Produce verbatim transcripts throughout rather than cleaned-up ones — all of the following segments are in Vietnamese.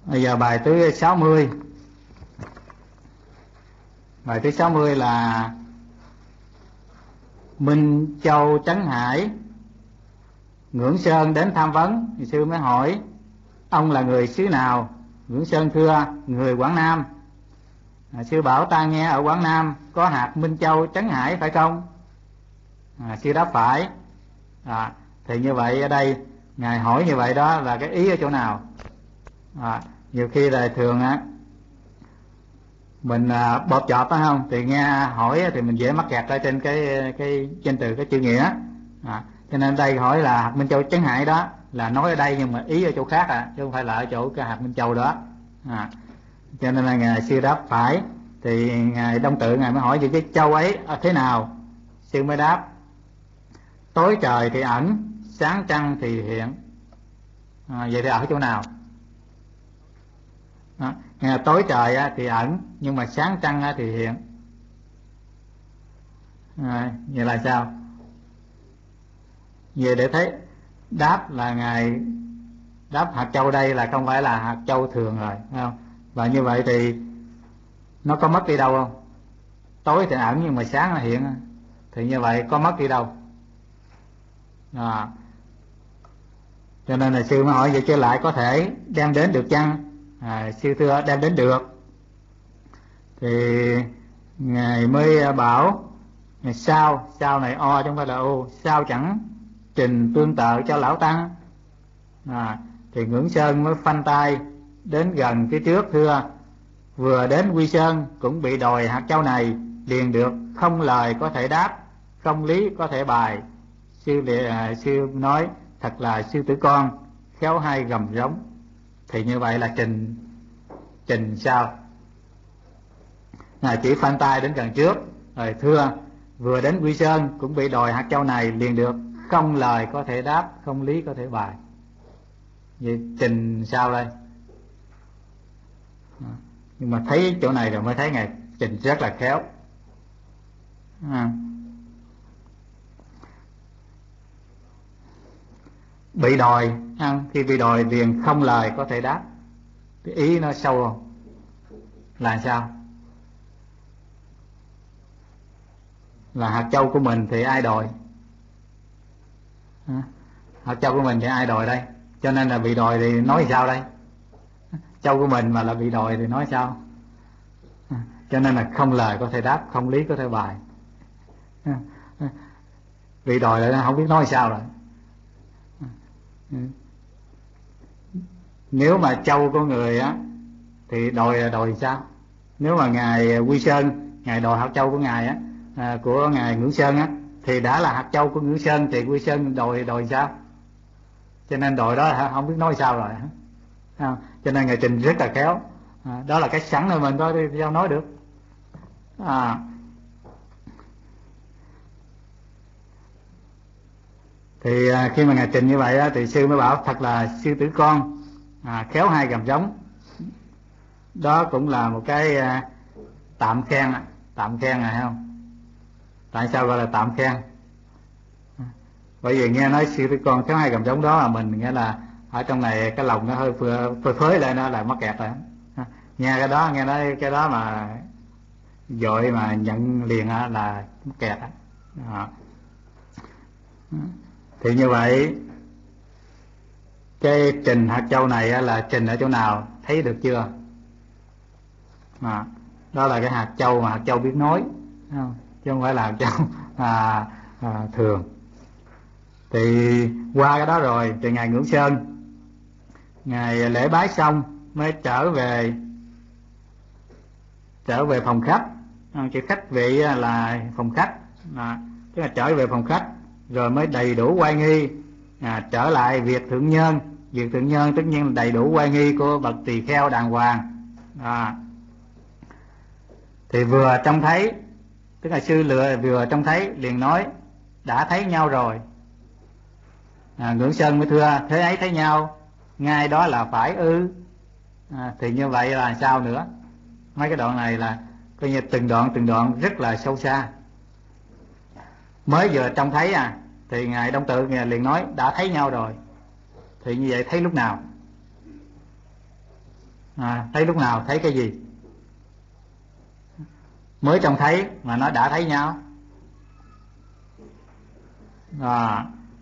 Bây giờ bài thứ sáu mươi. Bài thứ sáu mươi là Minh Châu Trấn Hải Ngưỡng Sơn đến tham vấn. Thì sư mới hỏi ông là người xứ nào? Ngưỡng Sơn thưa người Quảng Nam. À, sư bảo ta nghe ở Quảng Nam có hạt Minh Châu Trấn Hải phải không? À, sư đáp phải. À, thì như vậy ở đây ngài hỏi như vậy đó là cái ý ở chỗ nào? À, nhiều khi là thường á mình à, bóp chọt đó không, thì nghe hỏi thì mình dễ mắc kẹt ở trên cái cái trên từ cái chữ nghĩa. À, cho nên đây hỏi là hạt Minh Châu Trấn Hải đó là nói ở đây, nhưng mà ý ở chỗ khác à, chứ không phải là ở chỗ cái hạt Minh Châu đó. À, cho nên là ngài sư đáp phải. Thì ngài Đông Tự ngài mới hỏi về cái châu ấy à, thế nào? Sư mới đáp tối trời thì ẩn, sáng trăng thì hiện. À, vậy thì ở chỗ nào? Đó. Nghe tối trời thì ẩn, nhưng mà sáng trăng thì hiện. À, vậy là sao? Vậy để thấy đáp là ngài đáp hạt châu đây là không phải là hạt châu thường rồi, phải không? Và như vậy thì nó có mất đi đâu không? Tối thì ẩn nhưng mà sáng là hiện, thì như vậy có mất đi đâu? À, cho nên là sư mới hỏi vậy chứ lại có thể đem đến được chăng? À, sư thưa đem đến được. Thì ngài mới bảo sao, sao này o chứ không phải là ô, sao chẳng trình tương tự cho lão tăng. À, thì Ngưỡng Sơn mới phanh tay đến gần phía trước thưa vừa đến Quy Sơn cũng bị đòi hạt châu này liền được, không lời có thể đáp, không lý có thể bài. Sư à, sư nói thật là sư tử con khéo hay gầm rống. Thì như vậy là trình trình sao? À, chỉ phanh tay đến gần trước rồi thưa vừa đến Quy Sơn cũng bị đòi hạt châu này liền được, không lời có thể đáp, không lý có thể bài. Vậy trình sao đây? À, nhưng mà thấy chỗ này rồi mới thấy ngài trình rất là khéo. À, bị đòi, khi bị đòi liền không lời có thể đáp. Cái ý nó sâu không? Là sao? Là hạt châu của mình thì ai đòi? À, hạt châu của mình thì ai đòi đây? Cho nên là bị đòi thì nói sao đây? Châu của mình mà là bị đòi thì nói sao? À, cho nên là không lời có thể đáp, không lý có thể bài. À, bị đòi lại không biết nói sao rồi. À, nếu mà châu của người á thì đòi đòi sao? Nếu mà ngài Quy Sơn ngài đòi hạt châu của ngài á, à, của ngài Ngưỡng Sơn á, thì đã là hạt châu của Ngưỡng Sơn thì Quy Sơn đòi đòi sao? Cho nên đòi đó không biết nói sao rồi. À, cho nên ngài trình rất là khéo. À, đó là cái sẵn rồi mình thôi thì sao nói được. À, thì à, khi mà ngài trình như vậy á, thì sư mới bảo thật là sư tử con à, khéo hay gầm giống. Đó cũng là một cái à, tạm khen, tạm khen này không? Tại sao gọi là tạm khen? Bởi vì nghe nói sư tử con khéo hay gầm giống đó là mình nghĩa là ở trong này cái lòng nó hơi phơi phới lên, nó là mắc kẹt rồi. Nghe cái đó, nghe nói cái đó mà dội mà nhận liền là mắc kẹt. À, thì như vậy cái trình hạt châu này là trình ở chỗ nào, thấy được chưa? À, đó là cái hạt châu mà hạt châu biết nói, không? Chứ không phải là hạt châu à, à, thường. Thì qua cái đó rồi thì ngài Ngưỡng Sơn ngài lễ bái xong mới trở về trở về phòng khách. Chữ khách vị là phòng khách, à, tức là trở về phòng khách rồi mới đầy đủ oai nghi, à, trở lại việc thượng nhân. Việc thượng nhân tất nhiên là đầy đủ oai nghi của bậc tỳ kheo đàng hoàng. À, thì vừa trông thấy, tức là sư lựa vừa trông thấy liền nói đã thấy nhau rồi. À, Ngưỡng Sơn mới thưa thế ấy thấy nhau ngay đó là phải ư? À, thì như vậy là sao nữa? Mấy cái đoạn này là coi như từng đoạn từng đoạn rất là sâu xa. Mới vừa trông thấy à thì ngài Đông Tự ngài liền nói đã thấy nhau rồi. Thì như vậy thấy lúc nào? À, thấy lúc nào? Thấy cái gì? Mới trông thấy mà nó đã thấy nhau. À,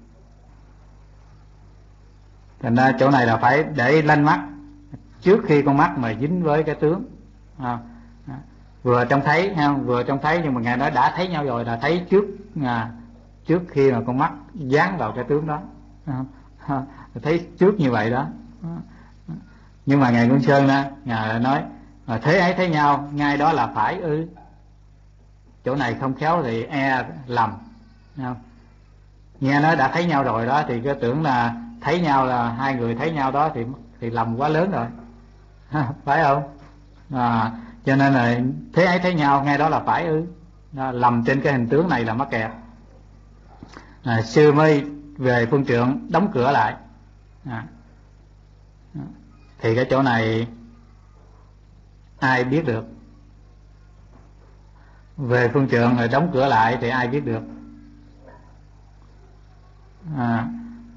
thành ra chỗ này là phải để lanh mắt trước khi con mắt mà dính với cái tướng. À, à, vừa trông thấy ha, vừa trông thấy, nhưng mà Ngài nói đã thấy nhau rồi, là thấy trước, à, trước khi mà con mắt dán vào cái tướng đó. À, à, thấy trước như vậy đó. À, nhưng mà Ngài Ngân Sơn đó, Ngài nói à, thế ấy thấy nhau, ngay đó là phải ư? Chỗ này không khéo thì e lầm. Không? Nghe nói đã thấy nhau rồi đó thì cái tưởng là thấy nhau là hai người thấy nhau đó thì thì lầm quá lớn rồi. Phải không? À, cho nên là thế ấy thấy nhau, ngay đó là phải ư? À, lầm trên cái hình tướng này là mắc kẹt. À, sư mới về phương trượng đóng cửa lại. À, thì cái chỗ này ai biết được? Về phương trượng rồi đóng cửa lại thì ai biết được? À,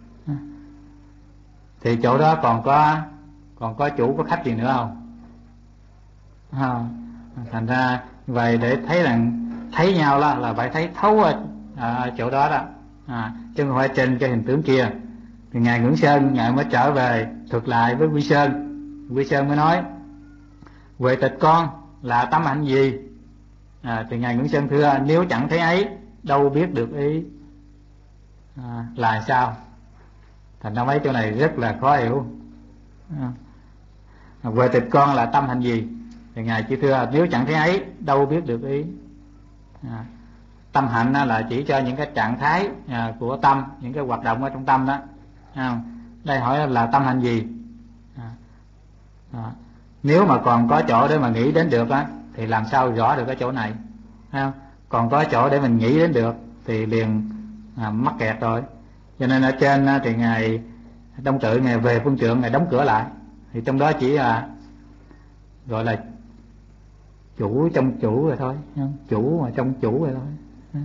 thì chỗ đó còn có còn có chủ có khách gì nữa không? À, thành ra vậy để thấy rằng thấy nhau là là phải thấy thấu ở à, chỗ đó đó. À, chứ không phải trên cái hình tướng kia. Thì ngài Ngưỡng Sơn ngài mới trở về thuật lại với Quy Sơn. Quy Sơn mới nói huệ tịch con là tâm hạnh gì? À, thì ngài Ngưỡng Sơn thưa nếu chẳng thấy ấy đâu biết được ý. À, là sao? Thành ra mấy chỗ này rất là khó hiểu. À, huệ tịch con là tâm hạnh gì? Thì ngài chỉ thưa nếu chẳng thấy ấy đâu biết được ý. À, tâm hạnh là chỉ cho những cái trạng thái à, của tâm, những cái hoạt động ở trong tâm đó. À, đây hỏi là tâm hạnh gì? À, à, nếu mà còn có chỗ để mà nghĩ đến được á thì làm sao rõ được cái chỗ này? À, còn có chỗ để mình nghĩ đến được thì liền à, mắc kẹt rồi. Cho nên ở trên thì ngài Đông Tự ngài về phương trượng ngài đóng cửa lại, thì trong đó chỉ là gọi là chủ trong chủ rồi thôi, chủ mà trong chủ rồi thôi,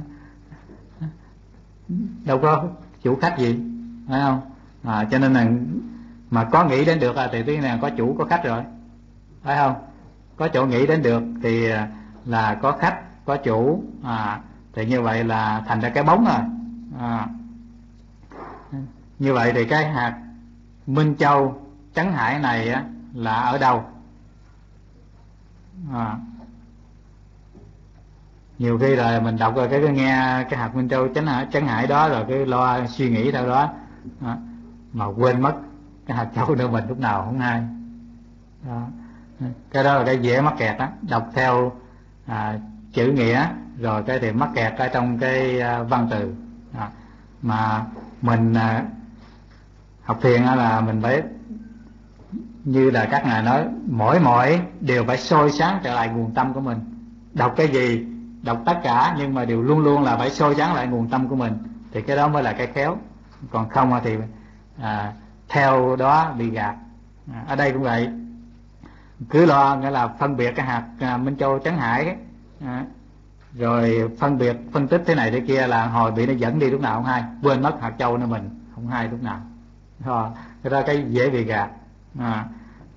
đâu có chủ khách gì, phải không? À, cho nên là mà có nghĩ đến được thì tuy là có chủ có khách rồi, phải không? Có chỗ nghĩ đến được thì là có khách có chủ, à, thì như vậy là thành ra cái bóng rồi. À, như vậy thì cái hạt Minh Châu Trấn Hải này á, là ở đâu? À, nhiều khi là mình đọc rồi cái, cái nghe cái hạt Minh Châu Trấn Hải, Trấn Hải đó rồi cái lo suy nghĩ theo đó, à, mà quên mất cái hạt châu nữa mình lúc nào không hay. Đó. Cái đó là cái dễ mắc kẹt đó, đọc theo à, chữ nghĩa rồi cái thì mắc kẹt ở trong cái à, văn từ. À, mà mình à, học thiền là mình phải như là các ngài nói, mỗi mỗi đều phải soi sáng trở lại nguồn tâm của mình. Đọc cái gì, đọc tất cả, nhưng mà đều luôn luôn là phải soi sáng lại nguồn tâm của mình, thì cái đó mới là cái khéo. Còn không thì à, theo đó bị gạt. À, ở đây cũng vậy, cứ lo nghĩa là phân biệt cái hạt à, Minh Châu Trấn Hải ấy, à, rồi phân biệt phân tích thế này thế kia là hồi bị nó dẫn đi lúc nào không hay, quên mất hạt châu nữa mình không hay lúc nào. Rồi, cái đó cái dễ bị gạt. À,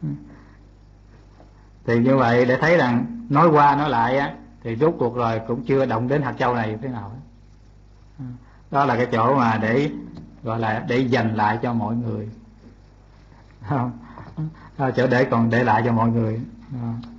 thì như vậy để thấy rằng nói qua nói lại á, thì rốt cuộc rồi cũng chưa động đến hạt châu này thế nào. Đó là cái chỗ mà để gọi là để dành lại cho mọi người, không? Đó, chỗ để còn để lại cho mọi người. À.